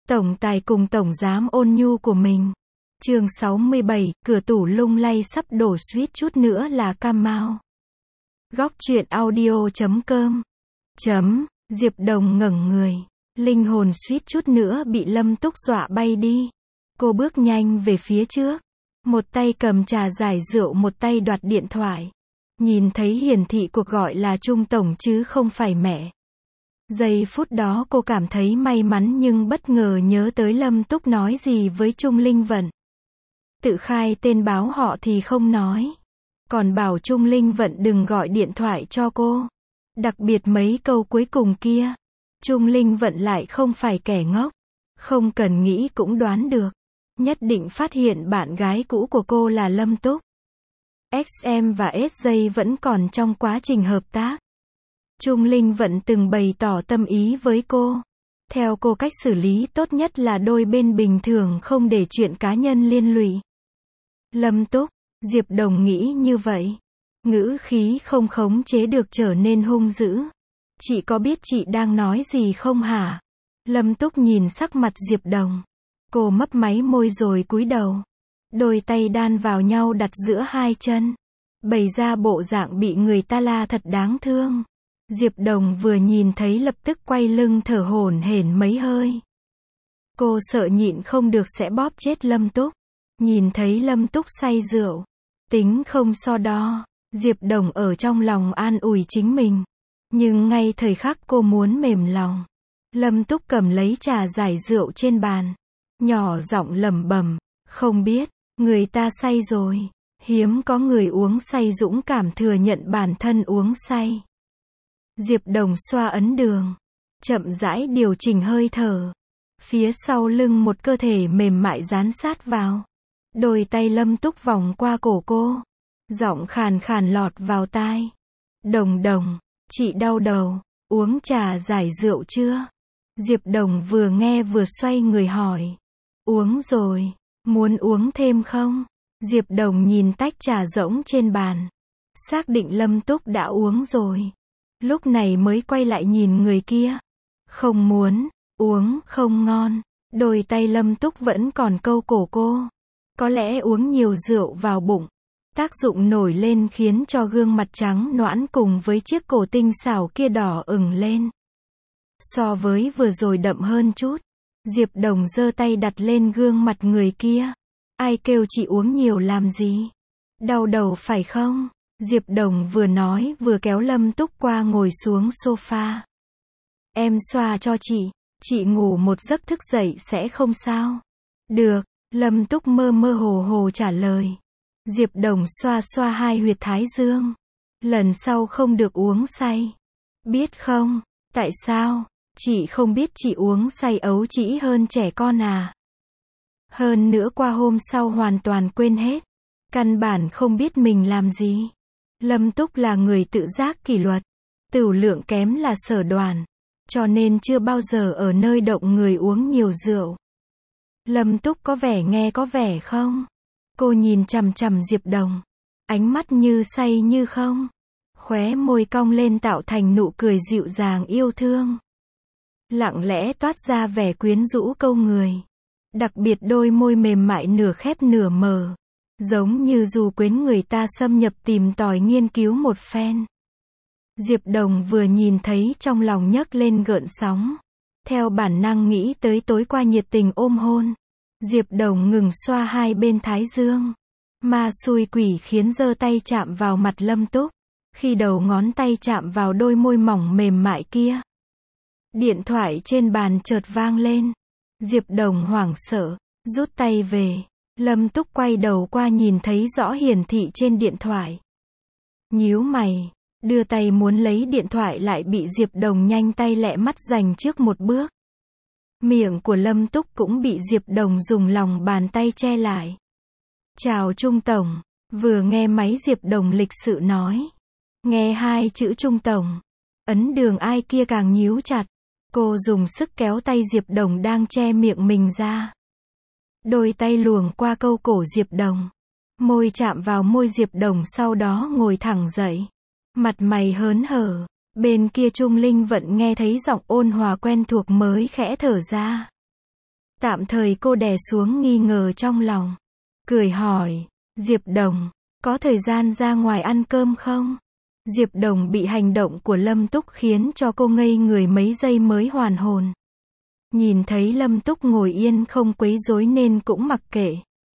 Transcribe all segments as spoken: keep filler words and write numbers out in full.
Tổng tài cùng tổng giám ôn nhu của mình. Chương sáu mươi bảy, cửa tủ lung lay sắp đổ suýt chút nữa là cam mau. Góc truyện audio chấm com. Chấm, Diệp Đồng ngẩng người. Linh hồn suýt chút nữa bị Lâm Túc dọa bay đi. Cô bước nhanh về phía trước. Một tay cầm trà giải rượu, một tay đoạt điện thoại. Nhìn thấy hiển thị cuộc gọi là Trung Tổng chứ không phải mẹ. Giây phút đó cô cảm thấy may mắn nhưng bất ngờ nhớ tới Lâm Túc nói gì với Trung Linh Vận. Tự khai tên báo họ thì không nói. Còn bảo Trung Linh Vận đừng gọi điện thoại cho cô. Đặc biệt mấy câu cuối cùng kia. Trung Linh Vận lại không phải kẻ ngốc. Không cần nghĩ cũng đoán được. Nhất định phát hiện bạn gái cũ của cô là Lâm Túc. ích em và ét gi vẫn còn trong quá trình hợp tác. Trung Linh Vận từng bày tỏ tâm ý với cô. Theo cô, cách xử lý tốt nhất là đôi bên bình thường không để chuyện cá nhân liên lụy. Lâm Túc, Diệp Đồng nghĩ như vậy. Ngữ khí không khống chế được trở nên hung dữ. Chị có biết chị đang nói gì không hả? Lâm Túc nhìn sắc mặt Diệp Đồng. Cô mấp máy môi rồi cúi đầu. Đôi tay đan vào nhau đặt giữa hai chân. Bày ra bộ dạng bị người ta la thật đáng thương. Diệp Đồng vừa nhìn thấy lập tức quay lưng thở hổn hển mấy hơi. Cô sợ nhịn không được sẽ bóp chết Lâm Túc. Nhìn thấy Lâm Túc say rượu. Tính không so đo. Diệp Đồng ở trong lòng an ủi chính mình. Nhưng ngay thời khắc cô muốn mềm lòng. Lâm Túc cầm lấy trà giải rượu trên bàn. Nhỏ giọng lẩm bẩm, không biết, người ta say rồi. Hiếm có người uống say dũng cảm thừa nhận bản thân uống say. Diệp Đồng xoa ấn đường. Chậm rãi điều chỉnh hơi thở. Phía sau lưng một cơ thể mềm mại dán sát vào. Đôi tay Lâm Túc vòng qua cổ cô. Giọng khàn khàn lọt vào tai. Đồng Đồng, chị đau đầu, uống trà giải rượu chưa? Diệp Đồng vừa nghe vừa xoay người hỏi. Uống rồi, muốn uống thêm không? Diệp Đồng nhìn tách trà rỗng trên bàn. Xác định Lâm Túc đã uống rồi. Lúc này mới quay lại nhìn người kia. Không muốn, uống không ngon. Đôi tay Lâm Túc vẫn còn câu cổ cô. Có lẽ uống nhiều rượu vào bụng. Tác dụng nổi lên khiến cho gương mặt trắng nõn cùng với chiếc cổ tinh xảo kia đỏ ửng lên. So với vừa rồi đậm hơn chút. Diệp Đồng giơ tay đặt lên gương mặt người kia. Ai kêu chị uống nhiều làm gì? Đau đầu phải không? Diệp Đồng vừa nói vừa kéo Lâm Túc qua ngồi xuống sofa. Em xoa cho chị, chị ngủ một giấc thức dậy sẽ không sao? Được, Lâm Túc mơ mơ hồ hồ trả lời. Diệp Đồng xoa xoa hai huyệt thái dương. Lần sau không được uống say. Biết không? Tại sao? Chị không biết chị uống say ấu trĩ hơn trẻ con à? Hơn nữa qua hôm sau hoàn toàn quên hết. Căn bản không biết mình làm gì. Lâm Túc là người tự giác kỷ luật. Tửu lượng kém là sở đoàn. Cho nên chưa bao giờ ở nơi động người uống nhiều rượu. Lâm Túc có vẻ nghe có vẻ không? Cô nhìn chằm chằm Diệp Đồng. Ánh mắt như say như không. Khóe môi cong lên tạo thành nụ cười dịu dàng yêu thương. Lặng lẽ toát ra vẻ quyến rũ câu người. Đặc biệt đôi môi mềm mại nửa khép nửa mở. Giống như dù quyến người ta xâm nhập tìm tòi nghiên cứu một phen. Diệp Đồng vừa nhìn thấy trong lòng nhấc lên gợn sóng. Theo bản năng nghĩ tới tối qua nhiệt tình ôm hôn. Diệp Đồng ngừng xoa hai bên thái dương. Ma xui quỷ khiến giơ tay chạm vào mặt Lâm Túc. Khi đầu ngón tay chạm vào đôi môi mỏng mềm mại kia. Điện thoại trên bàn chợt vang lên. Diệp Đồng hoảng sợ, rút tay về. Lâm Túc quay đầu qua nhìn thấy rõ hiển thị trên điện thoại. Nhíu mày, đưa tay muốn lấy điện thoại lại bị Diệp Đồng nhanh tay lẹ mắt giành trước một bước. Miệng của Lâm Túc cũng bị Diệp Đồng dùng lòng bàn tay che lại. Chào Trung Tổng, vừa nghe máy Diệp Đồng lịch sự nói. Nghe hai chữ Trung Tổng. Ấn đường ai kia càng nhíu chặt. Cô dùng sức kéo tay Diệp Đồng đang che miệng mình ra. Đôi tay luồn qua câu cổ Diệp Đồng. Môi chạm vào môi Diệp Đồng sau đó ngồi thẳng dậy. Mặt mày hớn hở. Bên kia Trung Linh Vận nghe thấy giọng ôn hòa quen thuộc mới khẽ thở ra. Tạm thời cô đè xuống nghi ngờ trong lòng. Cười hỏi, Diệp Đồng, có thời gian ra ngoài ăn cơm không? Diệp Đồng bị hành động của Lâm Túc khiến cho cô ngây người mấy giây mới hoàn hồn. Nhìn thấy Lâm Túc ngồi yên không quấy rối nên cũng mặc kệ.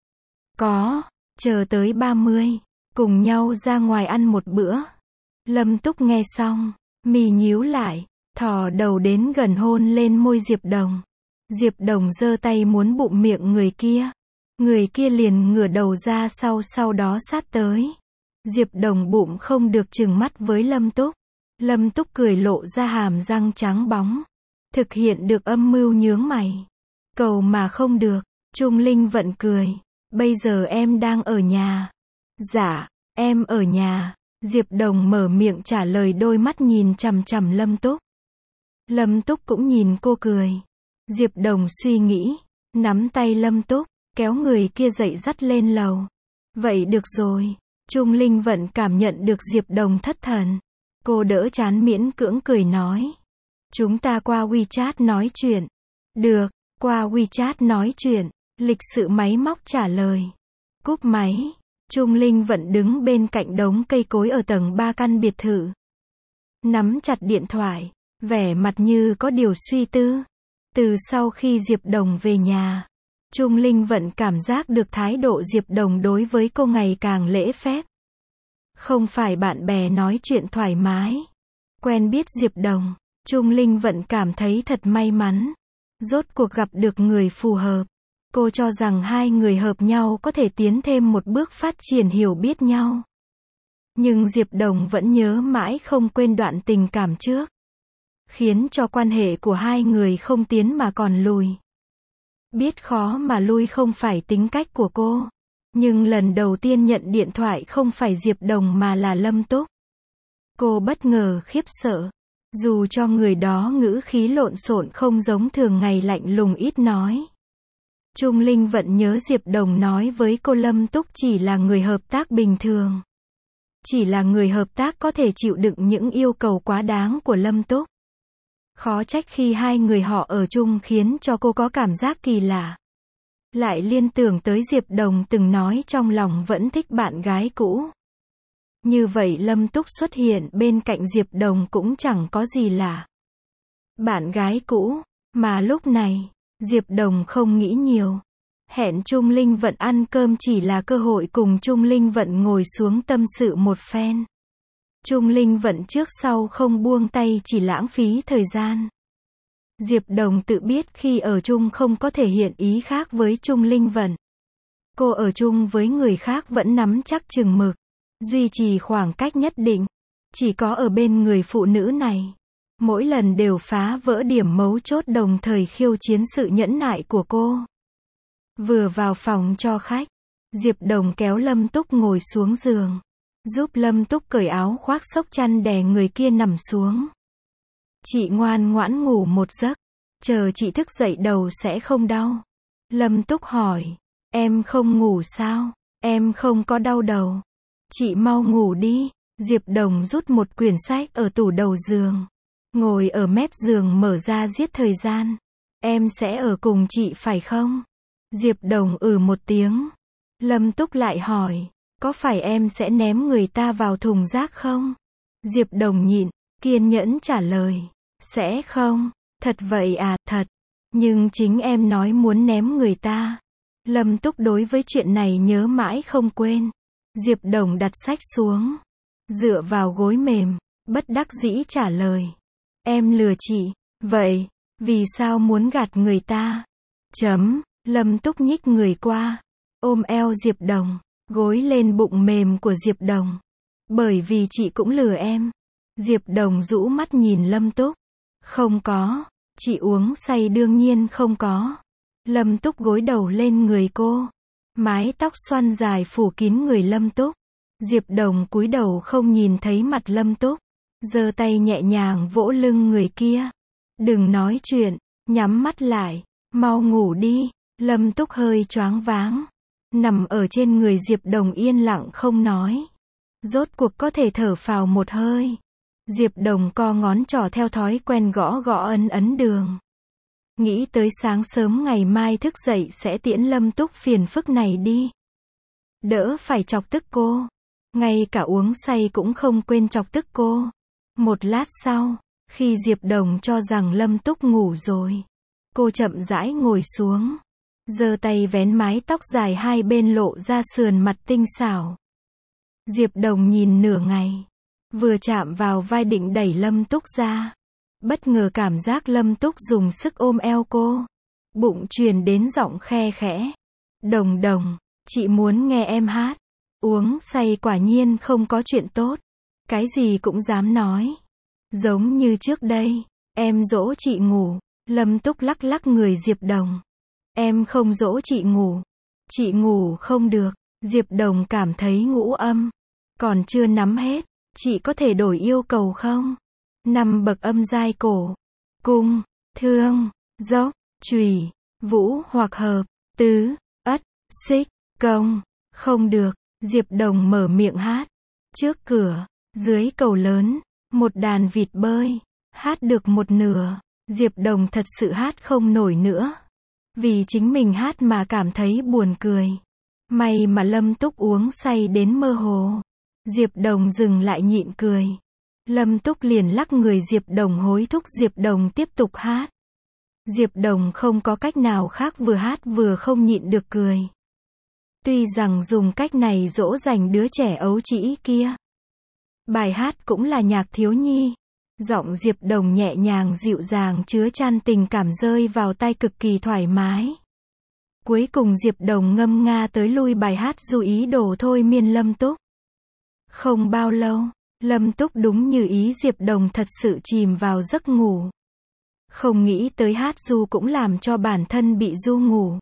Có, chờ tới ba mươi, cùng nhau ra ngoài ăn một bữa. Lâm Túc nghe xong, mì nhíu lại, thò đầu đến gần hôn lên môi Diệp Đồng. Diệp Đồng giơ tay muốn bụng miệng người kia. Người kia liền ngửa đầu ra sau sau đó sát tới. Diệp Đồng bụng không được trừng mắt với Lâm Túc. Lâm Túc cười lộ ra hàm răng trắng bóng. Thực hiện được âm mưu nhướng mày. Cầu mà không được. Trung Linh Vận cười. Bây giờ em đang ở nhà. Dạ, em ở nhà. Diệp Đồng mở miệng trả lời, đôi mắt nhìn chằm chằm Lâm Túc. Lâm Túc cũng nhìn cô cười. Diệp Đồng suy nghĩ, nắm tay Lâm Túc, kéo người kia dậy dắt lên lầu. Vậy được rồi. Trung Linh Vận cảm nhận được Diệp Đồng thất thần. Cô đỡ chán miễn cưỡng cười nói. Chúng ta qua WeChat nói chuyện. Được, qua WeChat nói chuyện. Lịch sự máy móc trả lời. Cúp máy. Trung Linh Vận đứng bên cạnh đống cây cối ở tầng ba căn biệt thự. Nắm chặt điện thoại, vẻ mặt như có điều suy tư. Từ sau khi Diệp Đồng về nhà, Trung Linh Vận cảm giác được thái độ Diệp Đồng đối với cô ngày càng lễ phép. Không phải bạn bè nói chuyện thoải mái. Quen biết Diệp Đồng, Trung Linh Vận cảm thấy thật may mắn. Rốt cuộc gặp được người phù hợp. Cô cho rằng hai người hợp nhau có thể tiến thêm một bước phát triển hiểu biết nhau. Nhưng Diệp Đồng vẫn nhớ mãi không quên đoạn tình cảm trước. Khiến cho quan hệ của hai người không tiến mà còn lùi. Biết khó mà lui không phải tính cách của cô. Nhưng lần đầu tiên nhận điện thoại không phải Diệp Đồng mà là Lâm Túc. Cô bất ngờ khiếp sợ. Dù cho người đó ngữ khí lộn xộn không giống thường ngày lạnh lùng ít nói. Trung Linh Vận nhớ Diệp Đồng nói với cô Lâm Túc chỉ là người hợp tác bình thường. Chỉ là người hợp tác có thể chịu đựng những yêu cầu quá đáng của Lâm Túc. Khó trách khi hai người họ ở chung khiến cho cô có cảm giác kỳ lạ. Lại liên tưởng tới Diệp Đồng từng nói trong lòng vẫn thích bạn gái cũ. Như vậy Lâm Túc xuất hiện bên cạnh Diệp Đồng cũng chẳng có gì lạ. Bạn gái cũ, mà lúc này, Diệp Đồng không nghĩ nhiều. Hẹn Trung Linh Vận ăn cơm chỉ là cơ hội cùng Trung Linh Vận ngồi xuống tâm sự một phen. Trung Linh Vận trước sau không buông tay chỉ lãng phí thời gian. Diệp Đồng tự biết khi ở chung không có thể hiện ý khác với Trung Linh Vận. Cô ở chung với người khác vẫn nắm chắc chừng mực, duy trì khoảng cách nhất định. Chỉ có ở bên người phụ nữ này, mỗi lần đều phá vỡ điểm mấu chốt đồng thời khiêu chiến sự nhẫn nại của cô. Vừa vào phòng cho khách, Diệp Đồng kéo Lâm Túc ngồi xuống giường. Giúp Lâm Túc cởi áo khoác xốc chăn đè người kia nằm xuống. Chị ngoan ngoãn ngủ một giấc. Chờ chị thức dậy đầu sẽ không đau. Lâm Túc hỏi. Em không ngủ sao? Em không có đau đầu. Chị mau ngủ đi. Diệp Đồng rút một quyển sách ở tủ đầu giường. Ngồi ở mép giường mở ra giết thời gian. Em sẽ ở cùng chị phải không? Diệp Đồng ừ một tiếng. Lâm Túc lại hỏi. Có phải em sẽ ném người ta vào thùng rác không? Diệp Đồng nhịn, kiên nhẫn trả lời. Sẽ không. Thật vậy à, thật. Nhưng chính em nói muốn ném người ta. Lâm Túc đối với chuyện này nhớ mãi không quên. Diệp Đồng đặt sách xuống. Dựa vào gối mềm, bất đắc dĩ trả lời. Em lừa chị. Vậy, vì sao muốn gạt người ta? Chấm. Lâm Túc nhích người qua. Ôm eo Diệp Đồng. Gối lên bụng mềm của Diệp Đồng. Bởi vì chị cũng lừa em. Diệp Đồng rũ mắt nhìn Lâm Túc. Không có. Chị uống say đương nhiên không có. Lâm Túc gối đầu lên người cô. Mái tóc xoăn dài phủ kín người Lâm Túc. Diệp Đồng cúi đầu không nhìn thấy mặt Lâm Túc. Giơ tay nhẹ nhàng vỗ lưng người kia. Đừng nói chuyện. Nhắm mắt lại. Mau ngủ đi. Lâm Túc hơi choáng váng. Nằm ở trên người Diệp Đồng yên lặng không nói. Rốt cuộc có thể thở phào một hơi. Diệp Đồng co ngón trỏ theo thói quen gõ gõ ấn ấn đường. Nghĩ tới sáng sớm ngày mai thức dậy sẽ tiễn Lâm Túc phiền phức này đi. Đỡ phải chọc tức cô. Ngay cả uống say cũng không quên chọc tức cô. Một lát sau, khi Diệp Đồng cho rằng Lâm Túc ngủ rồi, cô chậm rãi ngồi xuống, giơ tay vén mái tóc dài hai bên lộ ra sườn mặt tinh xảo. Diệp Đồng nhìn nửa ngày, vừa chạm vào vai định đẩy Lâm Túc ra, bất ngờ cảm giác Lâm Túc dùng sức ôm eo cô, bụng truyền đến giọng khe khẽ. Đồng Đồng, chị muốn nghe em hát. Uống say quả nhiên không có chuyện tốt, cái gì cũng dám nói. Giống như trước đây, em dỗ chị ngủ. Lâm Túc lắc lắc người Diệp Đồng. Em không dỗ chị ngủ. Chị ngủ không được. Diệp Đồng cảm thấy ngũ âm còn chưa nắm hết. Chị có thể đổi yêu cầu không? Năm bậc âm giai cổ: cung, thương, dốc, chùy, vũ hoặc hợp, tứ, ất, xích, công. Không được. Diệp Đồng mở miệng hát. Trước cửa, dưới cầu lớn, một đàn vịt bơi. Hát được một nửa, Diệp Đồng thật sự hát không nổi nữa. Vì chính mình hát mà cảm thấy buồn cười. May mà Lâm Túc uống say đến mơ hồ. Diệp Đồng dừng lại nhịn cười. Lâm Túc liền lắc người Diệp Đồng hối thúc Diệp Đồng tiếp tục hát. Diệp Đồng không có cách nào khác, vừa hát vừa không nhịn được cười. Tuy rằng dùng cách này dỗ dành đứa trẻ ấu trĩ kia. Bài hát cũng là nhạc thiếu nhi. Giọng Diệp Đồng nhẹ nhàng dịu dàng chứa chan tình cảm rơi vào tai cực kỳ thoải mái. Cuối cùng Diệp Đồng ngâm nga tới lui bài hát du ý đồ thôi miên Lâm Túc. Không bao lâu, Lâm Túc đúng như ý Diệp Đồng thật sự chìm vào giấc ngủ. Không nghĩ tới hát du cũng làm cho bản thân bị du ngủ.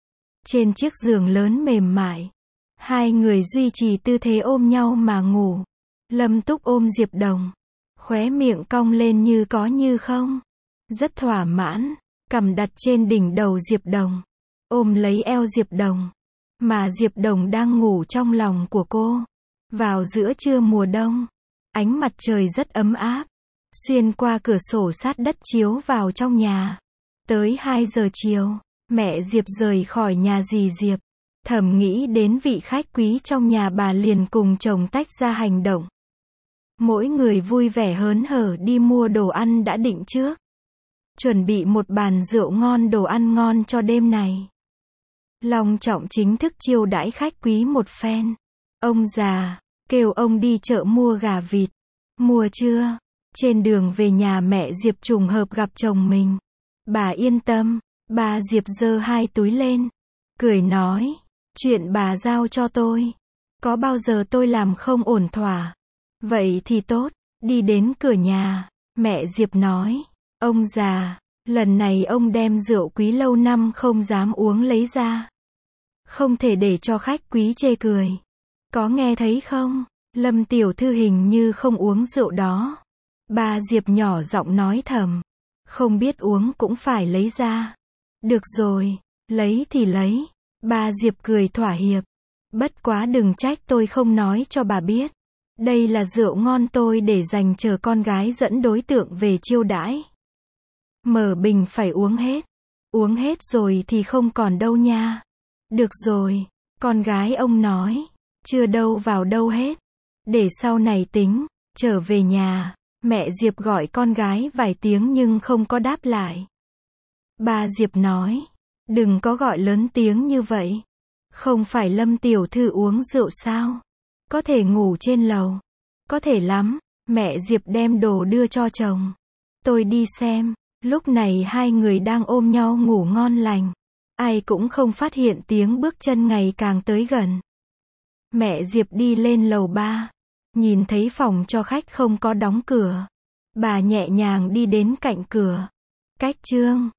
Trên chiếc giường lớn mềm mại, hai người duy trì tư thế ôm nhau mà ngủ. Lâm Túc ôm Diệp Đồng, khóe miệng cong lên như có như không. Rất thỏa mãn, cằm đặt trên đỉnh đầu Diệp Đồng, ôm lấy eo Diệp Đồng. Mà Diệp Đồng đang ngủ trong lòng của cô. Vào giữa trưa mùa đông, ánh mặt trời rất ấm áp, xuyên qua cửa sổ sát đất chiếu vào trong nhà. Tới hai giờ chiều, mẹ Diệp rời khỏi nhà dì Diệp. Thầm nghĩ đến vị khách quý trong nhà, bà liền cùng chồng tách ra hành động. Mỗi người vui vẻ hớn hở đi mua đồ ăn đã định trước. Chuẩn bị một bàn rượu ngon, đồ ăn ngon cho đêm này. Long trọng chính thức chiêu đãi khách quý một phen. Ông già kêu ông đi chợ mua gà vịt. Mua chưa? Trên đường về nhà mẹ Diệp trùng hợp gặp chồng mình. Bà yên tâm. Bà Diệp giơ hai túi lên, cười nói, chuyện bà giao cho tôi, có bao giờ tôi làm không ổn thỏa. Vậy thì tốt. Đi đến cửa nhà, mẹ Diệp nói, ông già, lần này ông đem rượu quý lâu năm không dám uống lấy ra. Không thể để cho khách quý chê cười. Có nghe thấy không? Lâm tiểu thư hình như không uống rượu đó. Bà Diệp nhỏ giọng nói thầm, không biết uống cũng phải lấy ra. Được rồi, lấy thì lấy. Bà Diệp cười thỏa hiệp. Bất quá đừng trách tôi không nói cho bà biết. Đây là rượu ngon tôi để dành chờ con gái dẫn đối tượng về chiêu đãi. Mở bình phải uống hết. Uống hết rồi thì không còn đâu nha. Được rồi, con gái ông nói, chưa đâu vào đâu hết. Để sau này tính. Trở về nhà, mẹ Diệp gọi con gái vài tiếng nhưng không có đáp lại. Bà Diệp nói, đừng có gọi lớn tiếng như vậy. Không phải Lâm tiểu thư uống rượu sao? Có thể ngủ trên lầu. Có thể lắm. Mẹ Diệp đem đồ đưa cho chồng. Tôi đi xem. Lúc này hai người đang ôm nhau ngủ ngon lành. Ai cũng không phát hiện tiếng bước chân ngày càng tới gần. Mẹ Diệp đi lên lầu ba. Nhìn thấy phòng cho khách không có đóng cửa. Bà nhẹ nhàng đi đến cạnh cửa. Cách Trương.